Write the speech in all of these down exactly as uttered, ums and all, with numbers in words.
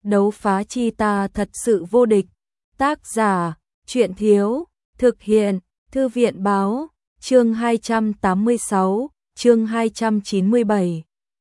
đấu phá chi ta thật sự vô địch. Tác giả, Truyện Thiếu, thực hiện, Thư viện Báo, chương hai trăm tám mươi sáu, chương hai trăm chín mươi bảy.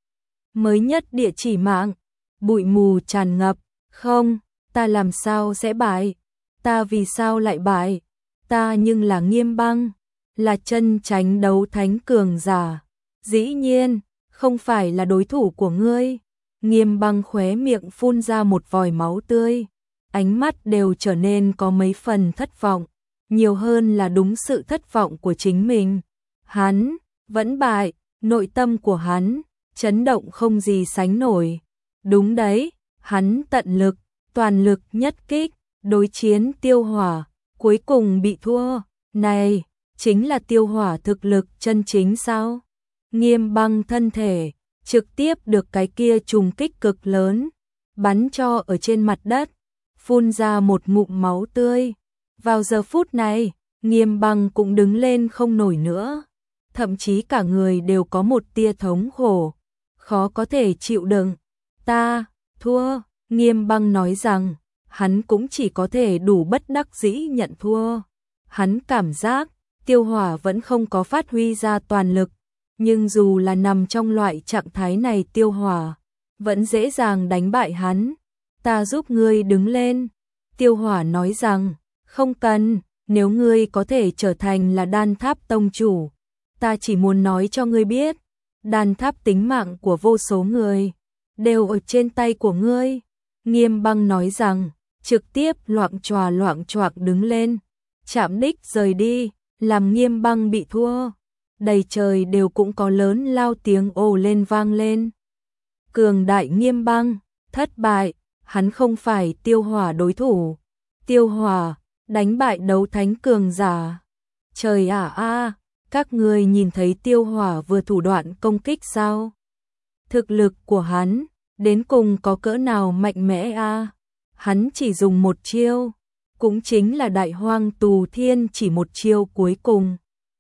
Mới nhất địa chỉ mạng, bụi mù tràn ngập, không, ta làm sao sẽ bại, ta vì sao lại bại, ta nhưng là Nghiêm Băng, là chân chánh đấu thánh cường giả, dĩ nhiên, không phải là đối thủ của ngươi. Nghiêm Băng khóe miệng phun ra một vòi máu tươi, ánh mắt đều trở nên có mấy phần thất vọng, nhiều hơn là đúng sự thất vọng của chính mình. Hắn vẫn bại, nội tâm của hắn chấn động không gì sánh nổi. Đúng đấy, hắn tận lực, toàn lực nhất kích, đối chiến Tiêu Hỏa, cuối cùng bị thua. Này, chính là Tiêu Hỏa thực lực chân chính sao? Nghiêm Băng thân thể trực tiếp được cái kia trùng kích cực lớn, bắn cho ở trên mặt đất, phun ra một ngụm máu tươi. Vào giờ phút này, Nghiêm Băng cũng đứng lên không nổi nữa, thậm chí cả người đều có một tia thống khổ, khó có thể chịu đựng. Ta, thua, Nghiêm Băng nói rằng, hắn cũng chỉ có thể đủ bất đắc dĩ nhận thua. Hắn cảm giác, Tiêu Hỏa vẫn không có phát huy ra toàn lực, nhưng dù là nằm trong loại trạng thái này Tiêu Hỏa vẫn dễ dàng đánh bại hắn. Ta giúp ngươi đứng lên. Tiêu Hỏa nói rằng, không cần, nếu ngươi có thể trở thành là Đan Tháp tông chủ, ta chỉ muốn nói cho ngươi biết, Đan Tháp tính mạng của vô số người đều ở trên tay của ngươi. Nghiêm Băng nói rằng, trực tiếp loạng choạng loạng choạng đứng lên, chạm đích rời đi, làm Nghiêm Băng bị thua. Đầy trời đều cũng có lớn lao tiếng ồ lên vang lên. Cường đại Nghiêm Băng, thất bại, hắn không phải Tiêu Hỏa đối thủ. Tiêu Hỏa đánh bại đấu thánh cường giả. Trời ạ a, các người nhìn thấy Tiêu Hỏa vừa thủ đoạn công kích sao? Thực lực của hắn đến cùng có cỡ nào mạnh mẽ a? Hắn chỉ dùng một chiêu, cũng chính là Đại Hoang Tù Thiên chỉ một chiêu cuối cùng,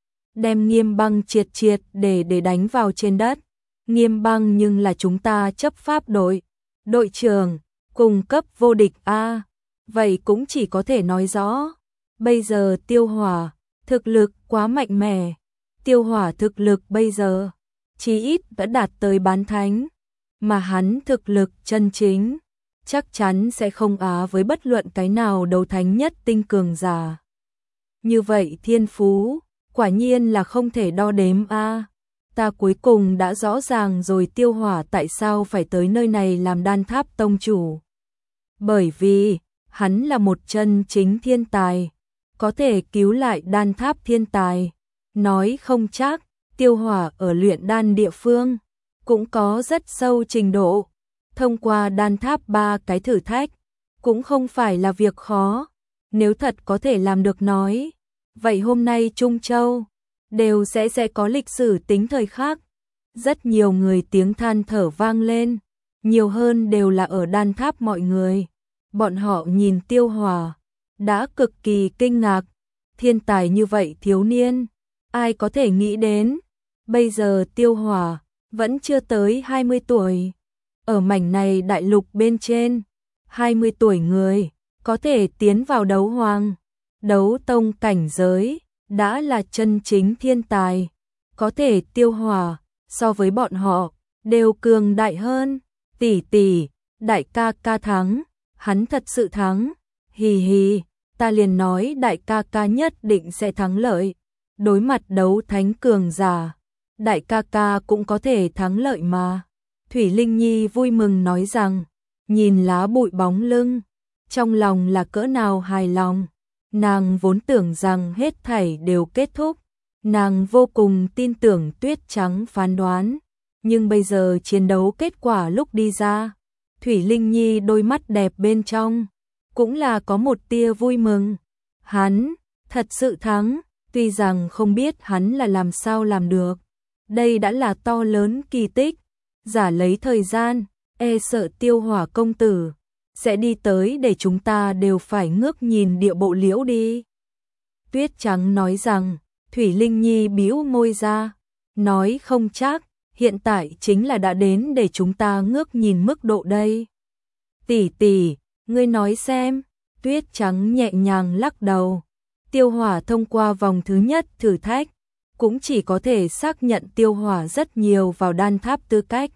đem Nghiêm Băng triệt triệt để để đánh vào trên đất. Nghiêm Băng nhưng là chúng ta chấp pháp đội, đội trưởng, cùng cấp vô địch a. Vậy cũng chỉ có thể nói rõ, bây giờ Tiêu Hỏa thực lực quá mạnh mẽ. Tiêu Hỏa thực lực bây giờ chí ít đã đạt tới bán thánh, mà hắn thực lực chân chính chắc chắn sẽ không á với bất luận cái nào đấu thánh nhất tinh cường giả. Như vậy thiên phú quả nhiên là không thể đo đếm a. Ta cuối cùng đã rõ ràng rồi Tiêu Hỏa tại sao phải tới nơi này làm Đan Tháp tông chủ. Bởi vì hắn là một chân chính thiên tài, có thể cứu lại Đan Tháp thiên tài. Nói không chắc, Tiêu Hỏa ở luyện đan địa phương cũng có rất sâu trình độ. Thông qua Đan Tháp ba cái thử thách cũng không phải là việc khó. Nếu thật có thể làm được nói, vậy hôm nay Trung Châu đều sẽ sẽ có lịch sử tính thời khắc. Rất nhiều người tiếng than thở vang lên, nhiều hơn đều là ở Đan Tháp mọi người. Bọn họ nhìn Tiêu Hỏa đã cực kỳ kinh ngạc, thiên tài như vậy thiếu niên, ai có thể nghĩ đến. Bây giờ Tiêu Hỏa vẫn chưa tới hai mươi tuổi, ở mảnh này đại lục bên trên, hai mươi tuổi người có thể tiến vào đấu hoàng, đấu tông cảnh giới, đã là chân chính thiên tài. Có thể Tiêu Hỏa so với bọn họ đều cường đại hơn. Tỷ tỷ, đại ca ca thắng, hắn thật sự thắng. Hì hì, ta liền nói đại ca ca nhất định sẽ thắng lợi. Đối mặt đấu thánh cường giả, đại ca ca cũng có thể thắng lợi mà. Thủy Linh Nhi vui mừng nói rằng, nhìn lá bụi bóng lưng, trong lòng là cỡ nào hài lòng. Nàng vốn tưởng rằng hết thảy đều kết thúc, nàng vô cùng tin tưởng Tuyết Trắng phán đoán, nhưng bây giờ chiến đấu kết quả lúc đi ra, Thủy Linh Nhi đôi mắt đẹp bên trong cũng là có một tia vui mừng. Hắn thật sự thắng, tuy rằng không biết hắn là làm sao làm được, đây đã là to lớn kỳ tích. Giả lấy thời gian, e sợ Tiêu Hỏa công tử sẽ đi tới để chúng ta đều phải ngước nhìn địa bộ liễu đi. Tuyết Trắng nói rằng, Thủy Linh Nhi bĩu môi ra, nói không chắc, hiện tại chính là đã đến để chúng ta ngước nhìn mức độ đây. Tỷ tỷ, ngươi nói xem. Tuyết Trắng nhẹ nhàng lắc đầu. Tiêu Hỏa thông qua vòng thứ nhất thử thách, cũng chỉ có thể xác nhận Tiêu Hỏa rất nhiều vào đan tháp tư cách.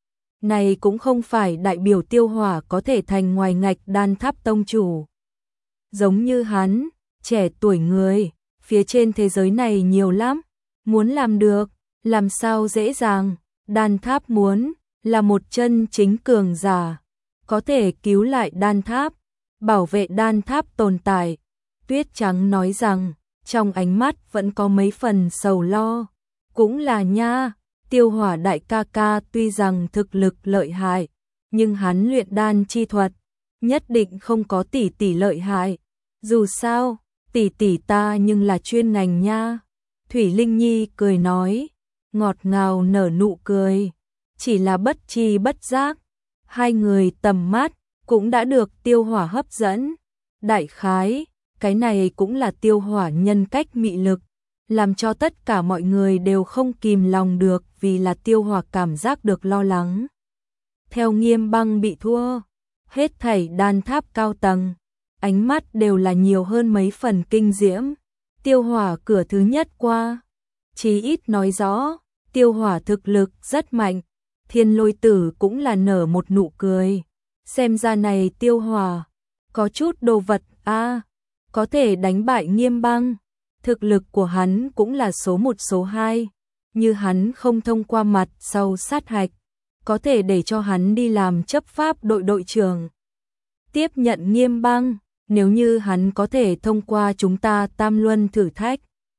Này cũng không phải đại biểu Tiêu Hỏa có thể thành ngoài ngạch đan tháp tông chủ. Giống như hắn, trẻ tuổi người, phía trên thế giới này nhiều lắm, muốn làm được, làm sao dễ dàng, đan tháp muốn là một chân chính cường giả, có thể cứu lại đan tháp, bảo vệ đan tháp tồn tại. Tuyết Trắng nói rằng, trong ánh mắt vẫn có mấy phần sầu lo, cũng là nha, Tiêu Hỏa đại ca ca tuy rằng thực lực lợi hại, nhưng hắn luyện đan chi thuật, nhất định không có tỷ tỷ lợi hại. Dù sao, tỷ tỷ ta nhưng là chuyên ngành nha. Thủy Linh Nhi cười nói, ngọt ngào nở nụ cười, chỉ là bất tri bất giác, hai người tầm mắt cũng đã được Tiêu Hỏa hấp dẫn. Đại khái, cái này cũng là Tiêu Hỏa nhân cách mị lực, làm cho tất cả mọi người đều không kìm lòng được vì là Tiêu Hỏa cảm giác được lo lắng. Theo Nghiêm Băng bị thua, hết thảy đan tháp cao tầng, ánh mắt đều là nhiều hơn mấy phần kinh diễm. Tiêu Hỏa cửa thứ nhất qua, chí ít nói rõ, Tiêu Hỏa thực lực rất mạnh. Thiên Lôi Tử cũng là nở một nụ cười, xem ra này Tiêu Hỏa có chút đồ vật a, có thể đánh bại Nghiêm Băng, thực lực của hắn cũng là số một số hai, như hắn không thông qua mặt sau sát hạch, có thể để cho hắn đi làm chấp pháp đội đội trưởng, tiếp nhận Nghiêm Băng. Nếu như hắn có thể thông qua chúng ta tam luân thử thách,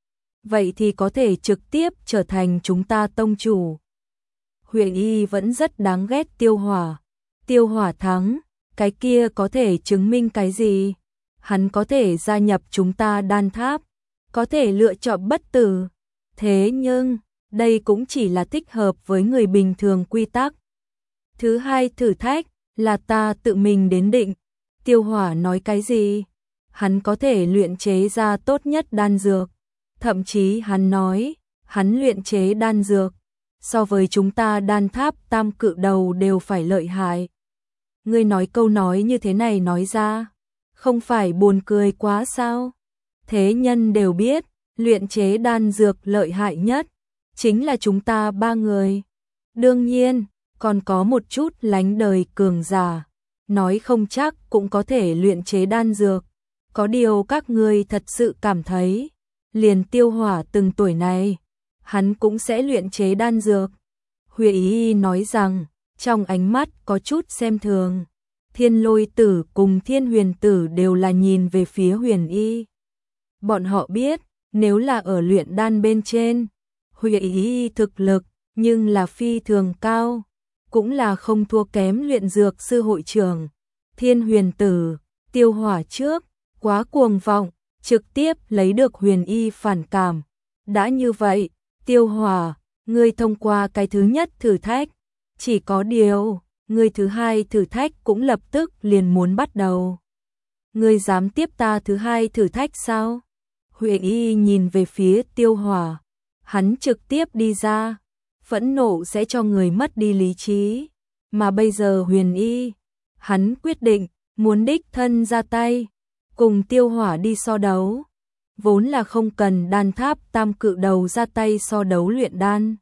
vậy thì có thể trực tiếp trở thành chúng ta tông chủ. Huyền Y vẫn rất đáng ghét Tiêu Hỏa. Tiêu Hỏa thắng, cái kia có thể chứng minh cái gì? Hắn có thể gia nhập chúng ta đan tháp, có thể lựa chọn bất tử. Thế nhưng, đây cũng chỉ là thích hợp với người bình thường quy tắc. Thứ hai thử thách là ta tự mình đến định. Tiêu Hỏa nói cái gì? Hắn có thể luyện chế ra tốt nhất đan dược. Thậm chí hắn nói, hắn luyện chế đan dược, so với chúng ta đan tháp tam cự đầu đều phải lợi hại. Ngươi nói câu nói như thế này nói ra, không phải buồn cười quá sao? Thế nhân đều biết, luyện chế đan dược lợi hại nhất, chính là chúng ta ba người. Đương nhiên, còn có một chút lánh đời cường giả, nói không chắc cũng có thể luyện chế đan dược. Có điều các ngươi thật sự cảm thấy, liền Tiêu Hỏa từng tuổi này, hắn cũng sẽ luyện chế đan dược. Huyền Y nói rằng, trong ánh mắt có chút xem thường. Thiên Lôi Tử cùng Thiên Huyền Tử đều là nhìn về phía Huyền Y. Bọn họ biết, nếu là ở luyện đan bên trên, Huyền Y thực lực, nhưng là phi thường cao, cũng là không thua kém luyện dược sư hội trưởng. Thiên Huyền Tử, Tiêu Hỏa trước, quá cuồng vọng, trực tiếp lấy được Huyền Y phản cảm. Đã như vậy, Tiêu Hỏa, ngươi thông qua cái thứ nhất thử thách, chỉ có điều, ngươi thứ hai thử thách cũng lập tức liền muốn bắt đầu. Ngươi dám tiếp ta thứ hai thử thách sao? Huyền Y nhìn về phía Tiêu Hỏa, hắn trực tiếp đi ra, phẫn nộ sẽ cho người mất đi lý trí, mà bây giờ Huyền Y, hắn quyết định, muốn đích thân ra tay, cùng Tiêu Hỏa đi so đấu. Vốn là không cần đan tháp tam cự đầu ra tay so đấu luyện đan,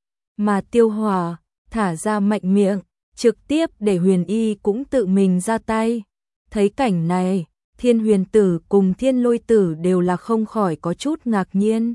mà Tiêu Hỏa thả ra mạnh miệng, trực tiếp để Huyền Y cũng tự mình ra tay. Thấy cảnh này, Thiên Huyền Tử cùng Thiên Lôi Tử đều là không khỏi có chút ngạc nhiên.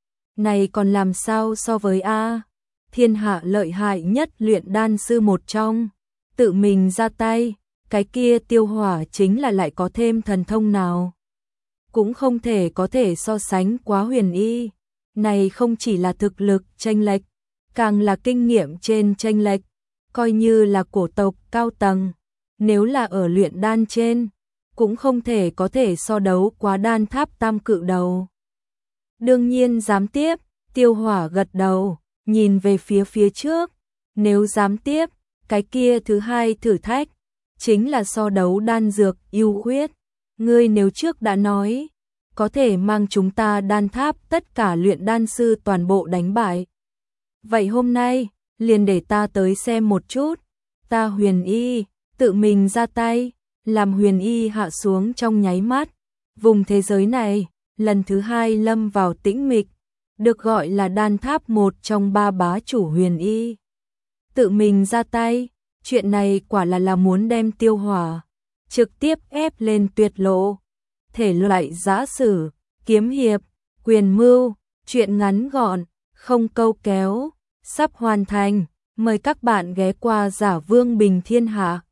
Này còn làm sao so với A, thiên hạ lợi hại nhất luyện đan sư một trong, tự mình ra tay, cái kia Tiêu Hỏa chính là lại có thêm thần thông nào? Cũng không thể có thể so sánh quá Huyền Y. Này không chỉ là thực lực chênh lệch, càng là kinh nghiệm trên chênh lệch, coi như là cổ tộc cao tầng, nếu là ở luyện đan trên, cũng không thể có thể so đấu quá đan tháp tam cự đầu. Đương nhiên dám tiếp, Tiêu Hỏa gật đầu, nhìn về phía phía trước, nếu dám tiếp, cái kia thứ hai thử thách, chính là so đấu đan dược ưu huyết. Ngươi nếu trước đã nói, có thể mang chúng ta đan tháp tất cả luyện đan sư toàn bộ đánh bại. Vậy hôm nay, liền để ta tới xem một chút, ta Huyền Y, tự mình ra tay, làm Huyền Y hạ xuống trong nháy mắt. Vùng thế giới này, lần thứ hai lâm vào tĩnh mịch, được gọi là đan tháp một trong ba bá chủ Huyền Y. Tự mình ra tay, chuyện này quả là là muốn đem Tiêu Hỏa trực tiếp ép lên tuyệt lộ. Thể loại giã sử, kiếm hiệp, quyền mưu, chuyện ngắn gọn, không câu kéo, sắp hoàn thành. Mời các bạn ghé qua Giả Vương Bình Thiên Hạ.